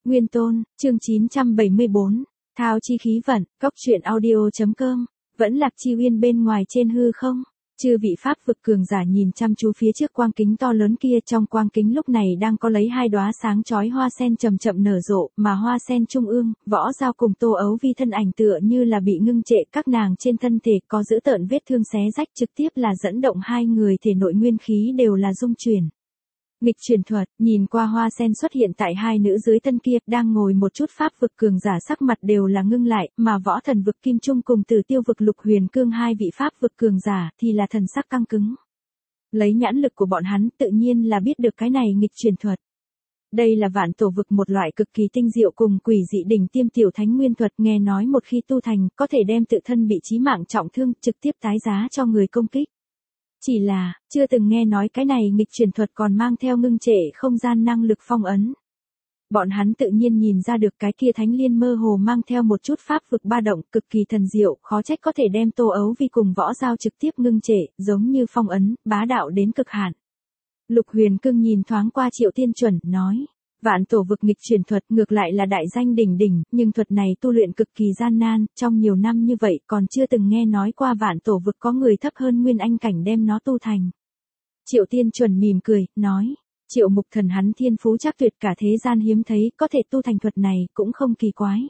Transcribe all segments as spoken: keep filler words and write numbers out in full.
Nguyên Tôn, chương chín trăm bảy mươi bốn, Thao chi khí vận, cốc truyện audio.com, vẫn Lạc Chi Uyên bên ngoài trên hư không? Chư vị pháp vực cường giả nhìn chăm chú phía trước quang kính to lớn kia, trong quang kính lúc này đang có lấy hai đóa sáng chói hoa sen chậm chậm nở rộ, mà hoa sen trung ương, Võ Dao cùng Tô Ấu Vi thân ảnh tựa như là bị ngưng trệ, các nàng trên thân thể có dữ tợn vết thương xé rách, trực tiếp là dẫn động hai người thể nội nguyên khí đều là dung chuyển. Nghịch truyền thuật, nhìn qua hoa sen xuất hiện tại hai nữ dưới thân kia, đang ngồi một chút pháp vực cường giả sắc mặt đều là ngưng lại, mà Võ Thần vực Kim Trung cùng Tử Tiêu vực Lục Huyền Cương hai vị pháp vực cường giả thì là thần sắc căng cứng. Lấy nhãn lực của bọn hắn tự nhiên là biết được cái này nghịch truyền thuật. Đây là Vạn Tổ vực một loại cực kỳ tinh diệu cùng quỷ dị đỉnh tiêm tiểu thánh nguyên thuật, nghe nói một khi tu thành, có thể đem tự thân bị chí mạng trọng thương, trực tiếp tái giá cho người công kích. Chỉ là, chưa từng nghe nói cái này nghịch truyền thuật còn mang theo ngưng trệ không gian năng lực phong ấn. Bọn hắn tự nhiên nhìn ra được cái kia thánh liên mơ hồ mang theo một chút pháp vực ba động, cực kỳ thần diệu, khó trách có thể đem Tô Ấu Vi cùng Võ Dao trực tiếp ngưng trệ, giống như phong ấn, bá đạo đến cực hạn. Lục Huyền Cương nhìn thoáng qua Triệu Tiên Chuẩn, nói. Vạn Tổ vực nghịch truyền thuật ngược lại là đại danh đỉnh đỉnh, nhưng thuật này tu luyện cực kỳ gian nan, trong nhiều năm như vậy còn chưa từng nghe nói qua Vạn Tổ vực có người thấp hơn Nguyên Anh cảnh đem nó tu thành. Triệu Tiên Chuẩn mỉm cười, nói, Triệu Mục Thần hắn thiên phú chắc tuyệt, cả thế gian hiếm thấy, có thể tu thành thuật này cũng không kỳ quái.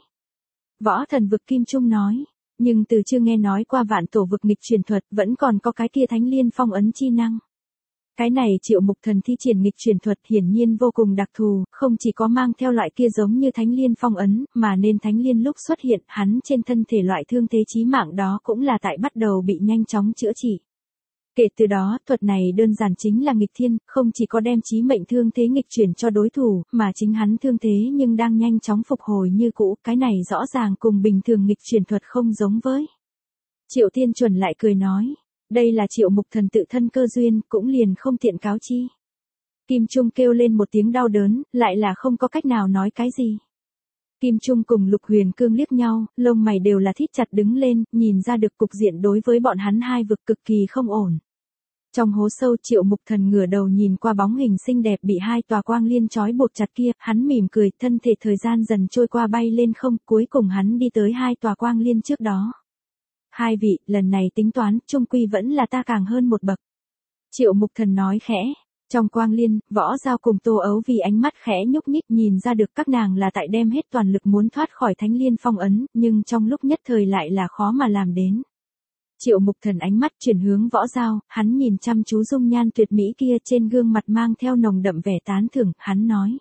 Võ Thần vực Kim Trung nói, nhưng từ chưa nghe nói qua Vạn Tổ vực nghịch truyền thuật, vẫn còn có cái kia thánh liên phong ấn chi năng. Cái này Triệu Mục Thần thi triển nghịch truyền thuật hiển nhiên vô cùng đặc thù, không chỉ có mang theo loại kia giống như thánh liên phong ấn, mà nên thánh liên lúc xuất hiện, hắn trên thân thể loại thương thế chí mạng đó cũng là tại bắt đầu bị nhanh chóng chữa trị. Kể từ đó, thuật này đơn giản chính là nghịch thiên, không chỉ có đem chí mệnh thương thế nghịch chuyển cho đối thủ, mà chính hắn thương thế nhưng đang nhanh chóng phục hồi như cũ, cái này rõ ràng cùng bình thường nghịch truyền thuật không giống với. Triệu Tiên Chuẩn lại cười nói. Đây là Triệu Mục Thần tự thân cơ duyên, cũng liền không tiện cáo chi. Kim Trung kêu lên một tiếng đau đớn, lại là không có cách nào nói cái gì. Kim Trung cùng Lục Huyền Cương liếc nhau, lông mày đều là thít chặt đứng lên, nhìn ra được cục diện đối với bọn hắn hai vực cực kỳ không ổn. Trong hố sâu Triệu Mục Thần ngửa đầu nhìn qua bóng hình xinh đẹp bị hai tòa quang liên trói buộc chặt kia, hắn mỉm cười, thân thể thời gian dần trôi qua bay lên không, cuối cùng hắn đi tới hai tòa quang liên trước đó. Hai vị, lần này tính toán, chung quy vẫn là ta càng hơn một bậc. Triệu Mục Thần nói khẽ. Trong quang liên, Võ Dao cùng Tô Ấu vì ánh mắt khẽ nhúc nhích nhìn ra được các nàng là tại đem hết toàn lực muốn thoát khỏi thánh liên phong ấn, nhưng trong lúc nhất thời lại là khó mà làm đến. Triệu Mục Thần ánh mắt chuyển hướng Võ Dao, hắn nhìn chăm chú dung nhan tuyệt mỹ kia, trên gương mặt mang theo nồng đậm vẻ tán thưởng, hắn nói.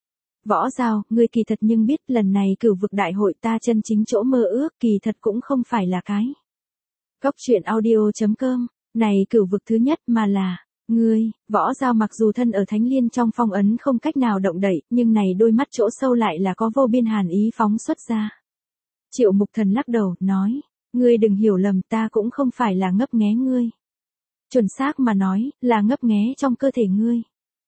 Võ Dao, ngươi kỳ thật nhưng biết lần này cửu vực đại hội ta chân chính chỗ mơ ước kỳ thật cũng không phải là cái. Cốc truyện audio.com, này cửu vực thứ nhất mà là, ngươi, Võ Dao mặc dù thân ở thánh liên trong phong ấn không cách nào động đậy, nhưng này đôi mắt chỗ sâu lại là có vô biên hàn ý phóng xuất ra. Triệu Mục Thần lắc đầu, nói, ngươi đừng hiểu lầm, ta cũng không phải là ngấp nghé ngươi. Chuẩn xác mà nói, là ngấp nghé trong cơ thể ngươi.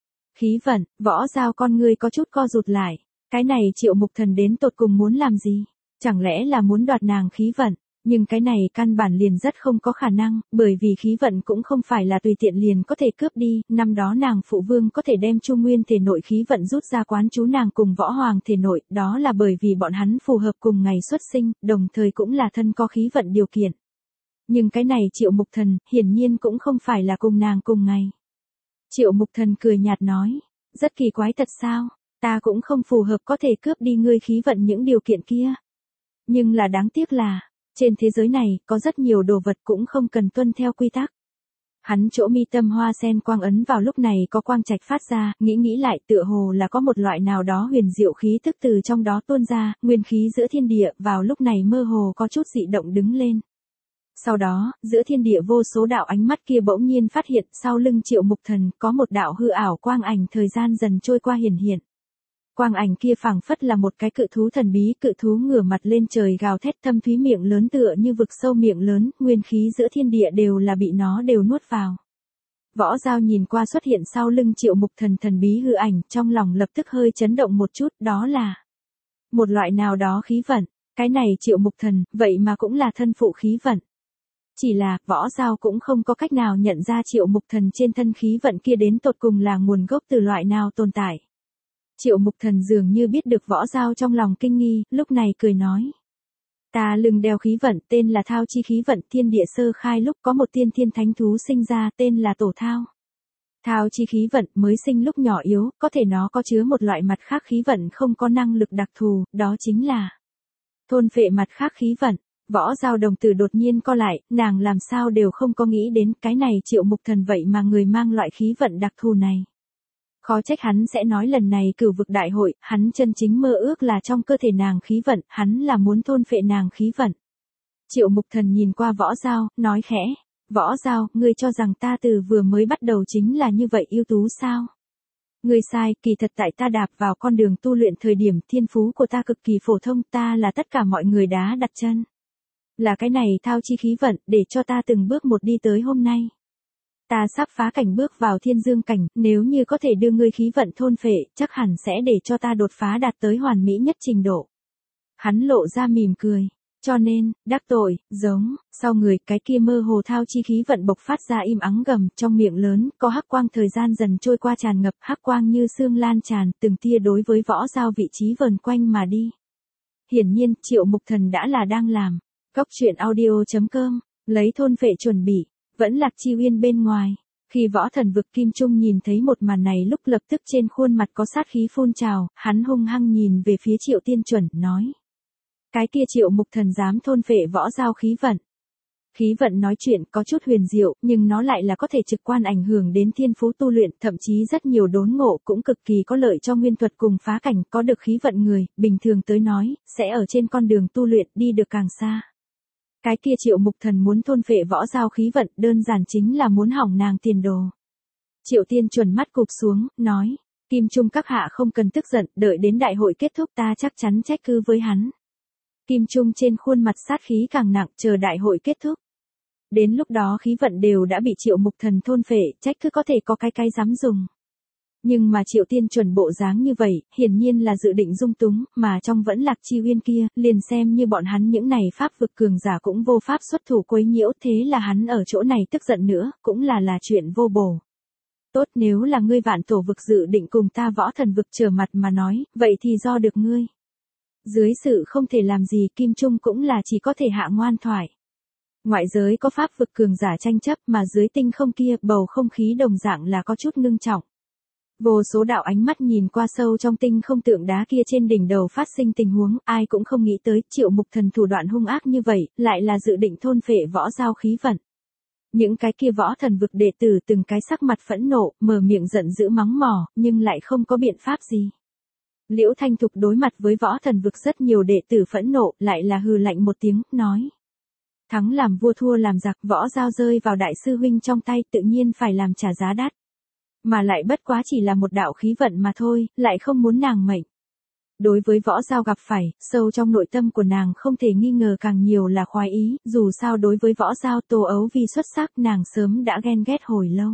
Khí vận, Võ Dao con ngươi có chút co rụt lại, cái này Triệu Mục Thần đến tột cùng muốn làm gì? Chẳng lẽ là muốn đoạt nàng khí vận? Nhưng cái này căn bản liền rất không có khả năng, bởi vì khí vận cũng không phải là tùy tiện liền có thể cướp đi, năm đó nàng phụ vương có thể đem Chu Nguyên thể nội khí vận rút ra quán chú nàng cùng Võ Hoàng thể nội, đó là bởi vì bọn hắn phù hợp cùng ngày xuất sinh, đồng thời cũng là thân có khí vận điều kiện. Nhưng cái này Triệu Mục Thần, hiển nhiên cũng không phải là cùng nàng cùng ngày. Triệu Mục Thần cười nhạt nói, rất kỳ quái thật sao, ta cũng không phù hợp có thể cướp đi ngươi khí vận những điều kiện kia. Nhưng là đáng tiếc là, trên thế giới này, có rất nhiều đồ vật cũng không cần tuân theo quy tắc. Hắn chỗ mi tâm hoa sen quang ấn vào lúc này có quang trạch phát ra, nghĩ nghĩ lại tựa hồ là có một loại nào đó huyền diệu khí tức từ trong đó tuôn ra, nguyên khí giữa thiên địa, vào lúc này mơ hồ có chút dị động đứng lên. Sau đó, giữa thiên địa vô số đạo ánh mắt kia bỗng nhiên phát hiện, sau lưng Triệu Mục Thần, có một đạo hư ảo quang ảnh thời gian dần trôi qua hiển hiện. Quang ảnh kia phảng phất là một cái cự thú thần bí, cự thú ngửa mặt lên trời gào thét, thâm thúy miệng lớn tựa như vực sâu miệng lớn, nguyên khí giữa thiên địa đều là bị nó đều nuốt vào. Võ Dao nhìn qua xuất hiện sau lưng Triệu Mục Thần thần bí hư ảnh, trong lòng lập tức hơi chấn động một chút, đó là một loại nào đó khí vận, cái này Triệu Mục Thần, vậy mà cũng là thân phụ khí vận. Chỉ là, Võ Dao cũng không có cách nào nhận ra Triệu Mục Thần trên thân khí vận kia đến tột cùng là nguồn gốc từ loại nào tồn tại. Triệu Mục Thần dường như biết được Võ Giao trong lòng kinh nghi, lúc này cười nói. Ta lưng đeo khí vận, tên là Thao chi khí vận, thiên địa sơ khai lúc có một tiên thiên thánh thú sinh ra, tên là Tổ Thao. Thao chi khí vận mới sinh lúc nhỏ yếu, có thể nó có chứa một loại mặt khác khí vận không có năng lực đặc thù, đó chính là thôn phệ mặt khác khí vận. Võ Giao đồng tử đột nhiên co lại, nàng làm sao đều không có nghĩ đến cái này Triệu Mục Thần vậy mà người mang loại khí vận đặc thù này. Khó trách hắn sẽ nói lần này cửu vực đại hội, hắn chân chính mơ ước là trong cơ thể nàng khí vận, hắn là muốn thôn phệ nàng khí vận. Triệu Mục Thần nhìn qua Võ Giao, nói khẽ, Võ Giao, ngươi cho rằng ta từ vừa mới bắt đầu chính là như vậy ưu tú sao? Ngươi sai, kỳ thật tại ta đạp vào con đường tu luyện thời điểm thiên phú của ta cực kỳ phổ thông, ta là tất cả mọi người đá đặt chân. Là cái này thao chi khí vận, để cho ta từng bước một đi tới hôm nay. Ta sắp phá cảnh bước vào thiên dương cảnh, nếu như có thể đưa ngươi khí vận thôn phệ, chắc hẳn sẽ để cho ta đột phá đạt tới hoàn mỹ nhất trình độ. Hắn lộ ra mỉm cười. Cho nên, đắc tội, giống, sau người cái kia mơ hồ thao chi khí vận bộc phát ra im ắng gầm, trong miệng lớn, có hắc quang thời gian dần trôi qua tràn ngập, hắc quang như sương lan tràn, từng tia đối với Võ Giao vị trí vần quanh mà đi. Hiển nhiên, Triệu Mục Thần đã là đang làm. Cốc truyện audio chấm com, lấy thôn phệ chuẩn bị, vẫn Lạc Chi Uyên bên ngoài. Khi Võ Thần vực Kim Trung nhìn thấy một màn này lúc lập tức trên khuôn mặt có sát khí phun trào, hắn hung hăng nhìn về phía Triệu Tiên Chuẩn, nói. Cái kia Triệu Mục Thần dám thôn phệ Võ Giao khí vận. Khí vận nói chuyện có chút huyền diệu, nhưng nó lại là có thể trực quan ảnh hưởng đến thiên phú tu luyện, thậm chí rất nhiều đốn ngộ cũng cực kỳ có lợi cho nguyên thuật cùng phá cảnh, có được khí vận người, bình thường tới nói, sẽ ở trên con đường tu luyện đi được càng xa. Cái kia Triệu Mục Thần muốn thôn phệ Võ Giao khí vận, đơn giản chính là muốn hỏng nàng tiền đồ. Triệu Tiên Chuẩn mắt cụp xuống, nói, Kim Trung các hạ không cần tức giận, đợi đến đại hội kết thúc ta chắc chắn trách cứ với hắn. Kim Trung trên khuôn mặt sát khí càng nặng, chờ đại hội kết thúc. Đến lúc đó khí vận đều đã bị Triệu Mục Thần thôn phệ, trách cứ có thể có cái cái dám dùng. Nhưng mà Triệu Tiên Chuẩn bộ dáng như vậy, hiển nhiên là dự định dung túng, mà trong vẫn Lạc Chi Uyên kia, liền xem như bọn hắn những này pháp vực cường giả cũng vô pháp xuất thủ quấy nhiễu, thế là hắn ở chỗ này tức giận nữa, cũng là là chuyện vô bổ. Tốt, nếu là ngươi Vạn Tổ vực dự định cùng ta Võ Thần vực trở mặt mà nói, vậy thì do được ngươi. Dưới sự không thể làm gì, Kim Trung cũng là chỉ có thể hạ ngoan thoại. Ngoại giới có pháp vực cường giả tranh chấp, mà dưới tinh không kia bầu không khí đồng dạng là có chút ngưng trọng. Vô số đạo ánh mắt nhìn qua sâu trong tinh không tượng đá kia trên đỉnh đầu phát sinh tình huống, ai cũng không nghĩ tới Triệu Mục Thần thủ đoạn hung ác như vậy, lại là dự định thôn phệ Võ Giao khí vận. Những cái kia Võ Thần vực đệ tử từng cái sắc mặt phẫn nộ, mở miệng giận dữ mắng mỏ, nhưng lại không có biện pháp gì. Liễu Thanh Thục đối mặt với Võ Thần vực rất nhiều đệ tử phẫn nộ, lại là hừ lạnh một tiếng, nói. Thắng làm vua thua làm giặc, Võ Giao rơi vào đại sư huynh trong tay tự nhiên phải làm trả giá đắt. Mà lại bất quá chỉ là một đạo khí vận mà thôi, lại không muốn nàng mệnh. Đối với Võ Giao gặp phải, sâu trong nội tâm của nàng không thể nghi ngờ càng nhiều là khoái ý, dù sao đối với Võ Giao Tô Ấu Vi xuất sắc nàng sớm đã ghen ghét hồi lâu.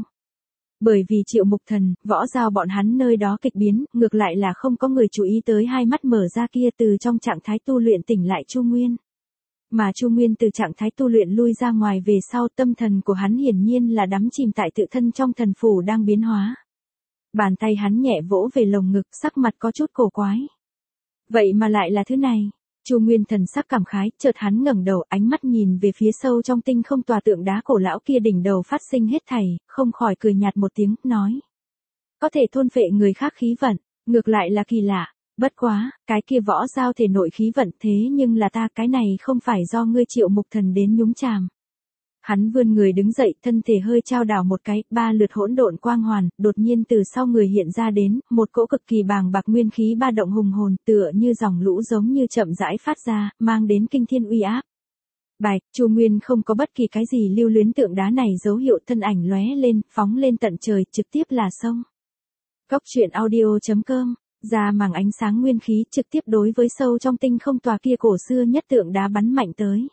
Bởi vì Triệu Mục Thần, Võ Giao bọn hắn nơi đó kịch biến, ngược lại là không có người chú ý tới hai mắt mở ra kia từ trong trạng thái tu luyện tỉnh lại Chu Nguyên. Mà Chu Nguyên từ trạng thái tu luyện lui ra ngoài về sau, tâm thần của hắn hiển nhiên là đắm chìm tại tự thân trong thần phủ đang biến hóa. Bàn tay hắn nhẹ vỗ về lồng ngực, sắc mặt có chút cổ quái. Vậy mà lại là thứ này. Chu Nguyên thần sắc cảm khái, chợt hắn ngẩng đầu, ánh mắt nhìn về phía sâu trong tinh không tòa tượng đá cổ lão kia đỉnh đầu phát sinh hết thảy, không khỏi cười nhạt một tiếng, nói. Có thể thôn phệ người khác khí vận, ngược lại là kỳ lạ. Bất quá, cái kia Võ Giao thể nội khí vận thế nhưng là ta, cái này không phải do ngươi Triệu Mục Thần đến nhúng chàm. Hắn vươn người đứng dậy, thân thể hơi trao đảo một cái, ba lượt hỗn độn quang hoàn, đột nhiên từ sau người hiện ra đến, một cỗ cực kỳ bàng bạc nguyên khí ba động hùng hồn, tựa như dòng lũ giống như chậm rãi phát ra, mang đến kinh thiên uy áp. Bạch, Chu Nguyên không có bất kỳ cái gì lưu luyến tượng đá này dấu hiệu, thân ảnh lóe lên, phóng lên tận trời, trực tiếp là sông. Cốc truyện audio chấm com, ra màng ánh sáng nguyên khí trực tiếp đối với sâu trong tinh không tòa kia cổ xưa nhất tượng đá bắn mạnh tới.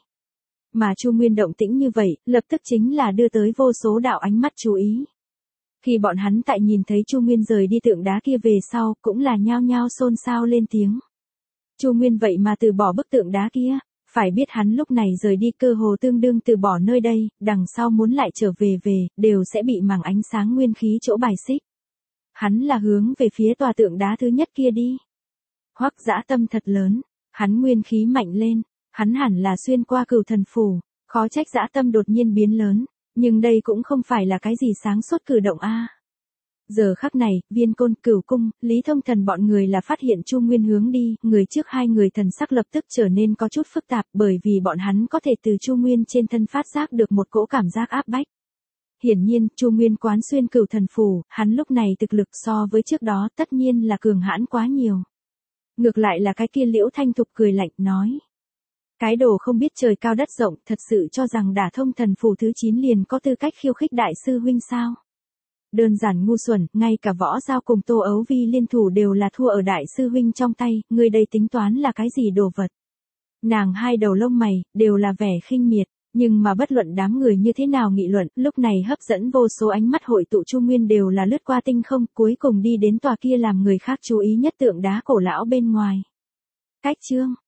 Mà Chu Nguyên động tĩnh như vậy, lập tức chính là đưa tới vô số đạo ánh mắt chú ý. Khi bọn hắn tại nhìn thấy Chu Nguyên rời đi tượng đá kia về sau, cũng là nhao nhao xôn xao lên tiếng. Chu Nguyên vậy mà từ bỏ bức tượng đá kia, phải biết hắn lúc này rời đi cơ hồ tương đương từ bỏ nơi đây, đằng sau muốn lại trở về về, đều sẽ bị màng ánh sáng nguyên khí chỗ bài xích. Hắn là hướng về phía tòa tượng đá thứ nhất kia đi. Hoắc Dã tâm thật lớn, hắn nguyên khí mạnh lên, hắn hẳn là xuyên qua Cửu Thần Phủ, khó trách dã tâm đột nhiên biến lớn, nhưng đây cũng không phải là cái gì sáng suốt cử động a. Giờ khắc này, Viên Côn, Cửu Cung, Lý Thông Thần bọn người là phát hiện Chu Nguyên hướng đi, người trước hai người thần sắc lập tức trở nên có chút phức tạp bởi vì bọn hắn có thể từ Chu Nguyên trên thân phát giác được một cỗ cảm giác áp bách. Hiển nhiên, Chu Nguyên quán xuyên Cửu Thần Phủ, hắn lúc này thực lực so với trước đó tất nhiên là cường hãn quá nhiều. Ngược lại là cái kia Liễu Thanh Thục cười lạnh nói. Cái đồ không biết trời cao đất rộng, thật sự cho rằng đả thông thần phủ thứ chín liền có tư cách khiêu khích đại sư huynh sao? Đơn giản ngu xuẩn, ngay cả Võ Giao cùng Tô Ấu Vi liên thủ đều là thua ở đại sư huynh trong tay, người đây tính toán là cái gì đồ vật? Nàng hai đầu lông mày, đều là vẻ khinh miệt, nhưng mà bất luận đám người như thế nào nghị luận, lúc này hấp dẫn vô số ánh mắt hội tụ Chu Nguyên đều là lướt qua tinh không, cuối cùng đi đến tòa kia làm người khác chú ý nhất tượng đá cổ lão bên ngoài. Cách chương